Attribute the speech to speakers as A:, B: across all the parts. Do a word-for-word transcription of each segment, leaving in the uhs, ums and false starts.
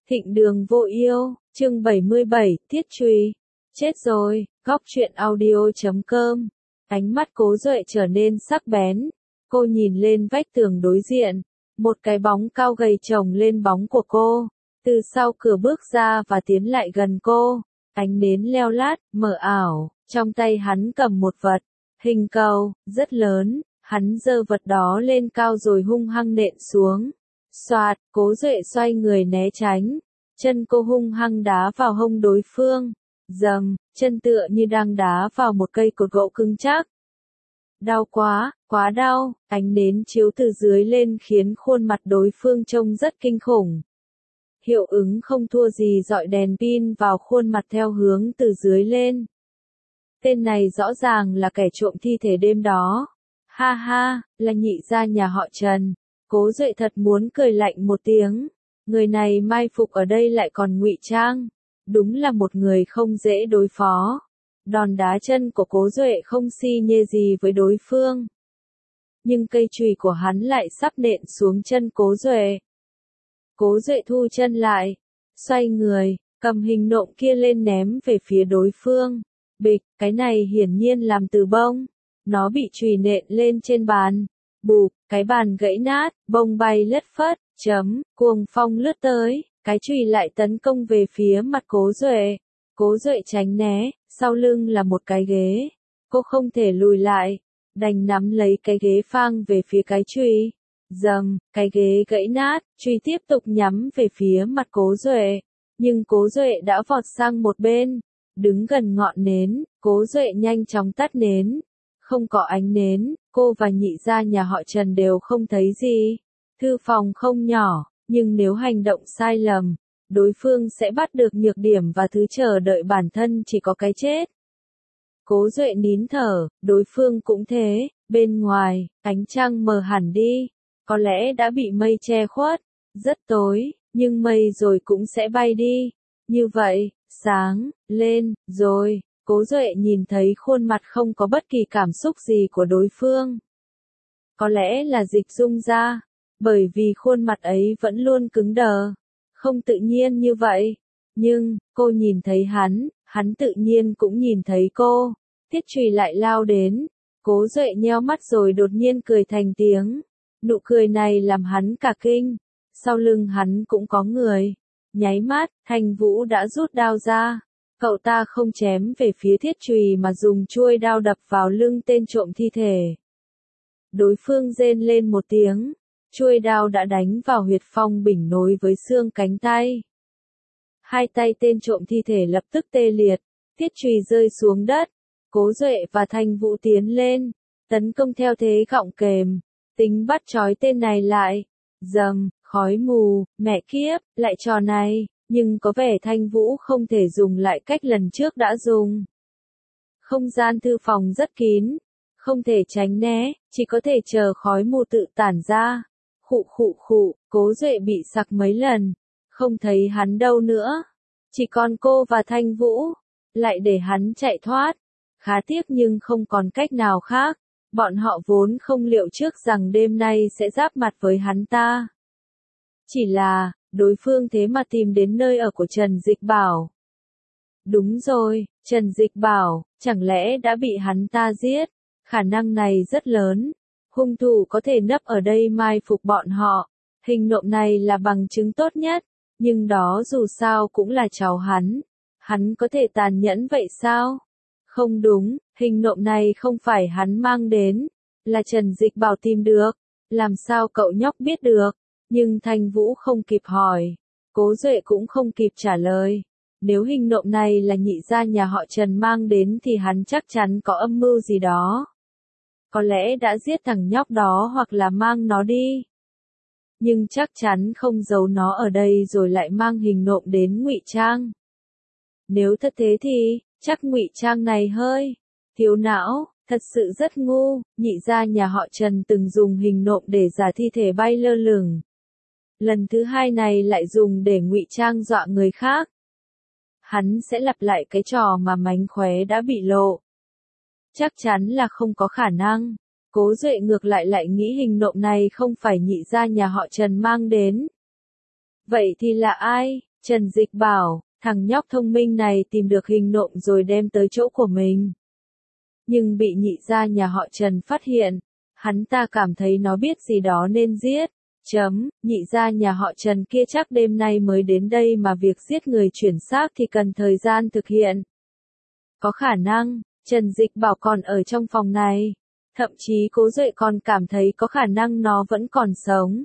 A: Thịnh Đường Vô Yêu, chương bảy mươi bảy, Thiết Truy. Chết rồi, góc truyện audio chấm com. Ánh mắt Cố Duệ trở nên sắc bén. Cô nhìn lên vách tường đối diện. Một cái bóng cao gầy chồng lên bóng của cô. Từ sau cửa bước ra và tiến lại gần cô. Ánh nến leo lát, mờ ảo. Trong tay hắn cầm một vật. Hình cầu, rất lớn. Hắn giơ vật đó lên cao rồi hung hăng nện xuống. Soạt, Cố Duệ xoay người né tránh. Chân cô hung hăng đá vào hông đối phương. Dầm, chân tựa như đang đá vào một cây cột gỗ cứng chắc. Đau quá, quá đau, ánh nến chiếu từ dưới lên khiến khuôn mặt đối phương trông rất kinh khủng. Hiệu ứng không thua gì dọi đèn pin vào khuôn mặt theo hướng từ dưới lên. Tên này rõ ràng là kẻ trộm thi thể đêm đó. Ha ha, là nhị gia nhà họ Trần. Cố Duệ thật muốn cười lạnh một tiếng. Người này mai phục ở đây lại còn ngụy trang. Đúng là một người không dễ đối phó. Đòn đá chân của Cố Duệ không si nhê gì với đối phương. Nhưng cây chùy của hắn lại sắp nện xuống chân Cố Duệ. Cố Duệ thu chân lại. Xoay người, cầm hình nộm kia lên ném về phía đối phương. Bịch, cái này hiển nhiên làm từ bông. Nó bị chùy nện lên trên bàn. Bụp, cái bàn gãy nát, bông bay lất phất, chấm, cuồng phong lướt tới, cái chùy lại tấn công về phía mặt Cố Duệ. Cố Duệ tránh né, sau lưng là một cái ghế. Cô không thể lùi lại, đành nắm lấy cái ghế phang về phía cái chùy. Dầm, cái ghế gãy nát, chùy tiếp tục nhắm về phía mặt Cố Duệ. Nhưng Cố Duệ đã vọt sang một bên, đứng gần ngọn nến, Cố Duệ nhanh chóng tắt nến. Không có ánh nến, cô và nhị gia nhà họ Trần đều không thấy gì. Thư phòng không nhỏ, nhưng nếu hành động sai lầm, đối phương sẽ bắt được nhược điểm và thứ chờ đợi bản thân chỉ có cái chết. Cố Duệ nín thở, đối phương cũng thế, bên ngoài, ánh trăng mờ hẳn đi, có lẽ đã bị mây che khuất, rất tối, nhưng mây rồi cũng sẽ bay đi. Như vậy, sáng, lên, rồi. Cố Duệ nhìn thấy khuôn mặt không có bất kỳ cảm xúc gì của đối phương. Có lẽ là Dịch Dung ra, bởi vì khuôn mặt ấy vẫn luôn cứng đờ, không tự nhiên như vậy. Nhưng, cô nhìn thấy hắn, hắn tự nhiên cũng nhìn thấy cô. Thiết chùy lại lao đến, Cố Duệ nheo mắt rồi đột nhiên cười thành tiếng. Nụ cười này làm hắn cả kinh, sau lưng hắn cũng có người. Nháy mắt, Thanh Vũ đã rút đao ra. Cậu ta không chém về phía thiết chùy mà dùng chuôi đao đập vào lưng tên trộm thi thể. Đối phương rên lên một tiếng, chuôi đao đã đánh vào huyệt phong bỉnh nối với xương cánh tay. Hai tay tên trộm thi thể lập tức tê liệt, thiết chùy rơi xuống đất. Cố Duệ và Thanh Vũ tiến lên, tấn công theo thế gọng kềm, tính bắt trói tên này lại. Dầm, khói mù, mẹ kiếp, lại trò này. Nhưng có vẻ Thanh Vũ không thể dùng lại cách lần trước đã dùng. Không gian thư phòng rất kín, không thể tránh né, chỉ có thể chờ khói mù tự tản ra. Khụ khụ khụ, Cố Duệ bị sặc mấy lần, không thấy hắn đâu nữa. Chỉ còn cô và Thanh Vũ, lại để hắn chạy thoát. Khá tiếc nhưng không còn cách nào khác, bọn họ vốn không liệu trước rằng đêm nay sẽ giáp mặt với hắn ta. Chỉ là, đối phương thế mà tìm đến nơi ở của Trần Dịch Bảo. Đúng rồi, Trần Dịch Bảo, chẳng lẽ đã bị hắn ta giết? Khả năng này rất lớn. Hung thủ có thể nấp ở đây mai phục bọn họ. Hình nộm này là bằng chứng tốt nhất. Nhưng đó dù sao cũng là cháu hắn. Hắn có thể tàn nhẫn vậy sao? Không đúng, hình nộm này không phải hắn mang đến. Là Trần Dịch Bảo tìm được. Làm sao cậu nhóc biết được? Nhưng Thanh Vũ không kịp hỏi. Cố Duệ cũng không kịp trả lời. Nếu hình nộm này là nhị gia nhà họ Trần mang đến thì hắn chắc chắn có âm mưu gì đó. Có lẽ đã giết thằng nhóc đó hoặc là mang nó đi. Nhưng chắc chắn không giấu nó ở đây rồi lại mang hình nộm đến ngụy trang. Nếu thật thế thì, chắc ngụy trang này hơi thiếu não. Thật sự rất ngu, nhị gia nhà họ Trần từng dùng hình nộm để giả thi thể bay lơ lửng. Lần thứ hai này lại dùng để ngụy trang dọa người khác. Hắn sẽ lặp lại cái trò mà mánh khóe đã bị lộ. Chắc chắn là không có khả năng. Cố Duệ ngược lại lại nghĩ hình nộm này không phải nhị gia nhà họ Trần mang đến. Vậy thì là ai? Trần Dịch bảo, thằng nhóc thông minh này tìm được hình nộm rồi đem tới chỗ của mình. Nhưng bị nhị gia nhà họ Trần phát hiện, hắn ta cảm thấy nó biết gì đó nên giết. Chấm, nhị gia nhà họ Trần kia chắc đêm nay mới đến đây mà việc giết người chuyển xác thì cần thời gian thực hiện. Có khả năng, Trần Dịch bảo còn ở trong phòng này. Thậm chí Cố Duệ còn cảm thấy có khả năng nó vẫn còn sống.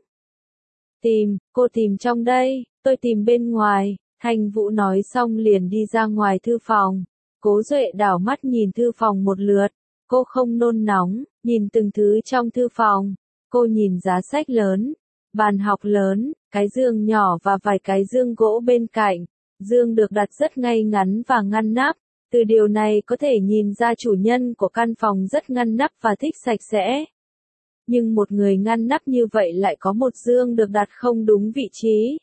A: Tìm, cô tìm trong đây, tôi tìm bên ngoài. Thanh Vũ nói xong liền đi ra ngoài thư phòng. Cố Duệ đảo mắt nhìn thư phòng một lượt. Cô không nôn nóng, nhìn từng thứ trong thư phòng. Cô nhìn giá sách lớn, bàn học lớn, cái giường nhỏ và vài cái giường gỗ bên cạnh. Giường được đặt rất ngay ngắn và ngăn nắp. Từ điều này có thể nhìn ra chủ nhân của căn phòng rất ngăn nắp và thích sạch sẽ. Nhưng một người ngăn nắp như vậy lại có một giường được đặt không đúng vị trí.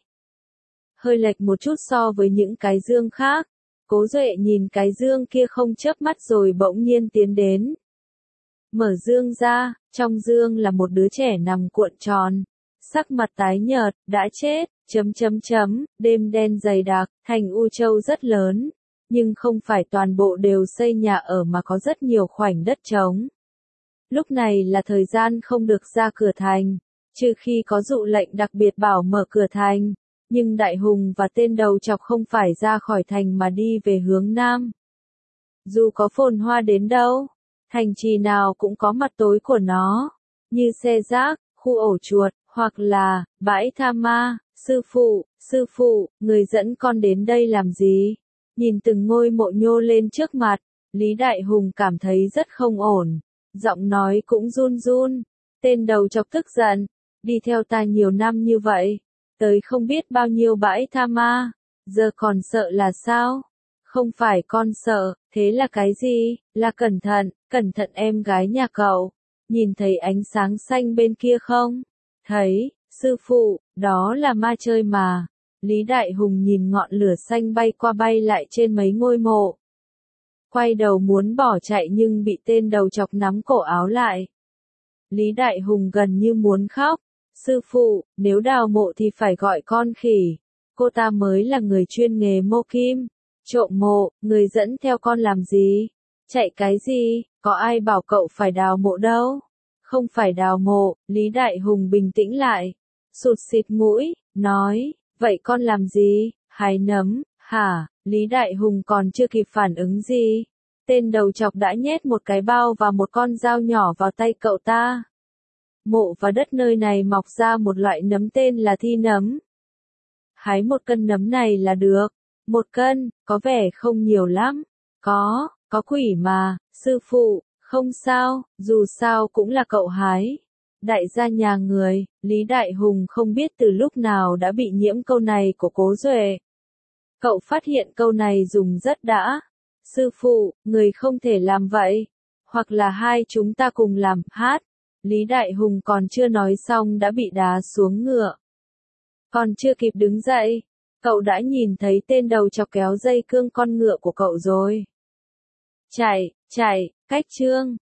A: Hơi lệch một chút so với những cái giường khác. Cố Duệ nhìn cái giường kia không chớp mắt rồi bỗng nhiên tiến đến. Mở giường ra, trong giường là một đứa trẻ nằm cuộn tròn. Sắc mặt tái nhợt, đã chết, chấm chấm chấm, đêm đen dày đặc, thành U Châu rất lớn. Nhưng không phải toàn bộ đều xây nhà ở mà có rất nhiều khoảnh đất trống. Lúc này là thời gian không được ra cửa thành, trừ khi có dụ lệnh đặc biệt bảo mở cửa thành. Nhưng Đại Hùng và tên đầu chọc không phải ra khỏi thành mà đi về hướng Nam. Dù có phồn hoa đến đâu, thành trì nào cũng có mặt tối của nó, như xe rác, khu ổ chuột, hoặc là bãi tha ma. Sư phụ, sư phụ, người dẫn con đến đây làm gì? Nhìn từng ngôi mộ nhô lên trước mặt, Lý Đại Hùng cảm thấy rất không ổn. Giọng nói cũng run run. Tên đầu chọc tức giận. Đi theo ta nhiều năm như vậy. Tới không biết bao nhiêu bãi tha ma. Giờ còn sợ là sao? Không phải con sợ, thế là cái gì? Là cẩn thận, cẩn thận em gái nhà cậu. Nhìn thấy ánh sáng xanh bên kia không? Thấy, sư phụ, đó là ma chơi mà. Lý Đại Hùng nhìn ngọn lửa xanh bay qua bay lại trên mấy ngôi mộ. Quay đầu muốn bỏ chạy nhưng bị tên đầu chọc nắm cổ áo lại. Lý Đại Hùng gần như muốn khóc. Sư phụ, nếu đào mộ thì phải gọi con khỉ. Cô ta mới là người chuyên nghề mô kim. Trộm mộ, người dẫn theo con làm gì? Chạy cái gì? Có ai bảo cậu phải đào mộ đâu? Không phải đào mộ, Lý Đại Hùng bình tĩnh lại. Sụt xịt mũi, nói, vậy con làm gì? Hái nấm, hả? Lý Đại Hùng còn chưa kịp phản ứng gì. Tên đầu chọc đã nhét một cái bao và một con dao nhỏ vào tay cậu ta. Mộ và đất nơi này mọc ra một loại nấm tên là thi nấm. Hái một cân nấm này là được. Một cân, có vẻ không nhiều lắm. Có, có quỷ mà, sư phụ, không sao, dù sao cũng là cậu hái. Đại gia nhà người, Lý Đại Hùng không biết từ lúc nào đã bị nhiễm câu này của Cố Duệ. Cậu phát hiện câu này dùng rất đã. Sư phụ, người không thể làm vậy. Hoặc là hai chúng ta cùng làm, hát. Lý Đại Hùng còn chưa nói xong đã bị đá xuống ngựa. Còn chưa kịp đứng dậy, cậu đã nhìn thấy tên đầu chọc kéo dây cương con ngựa của cậu rồi. Chạy, chạy, cách chương.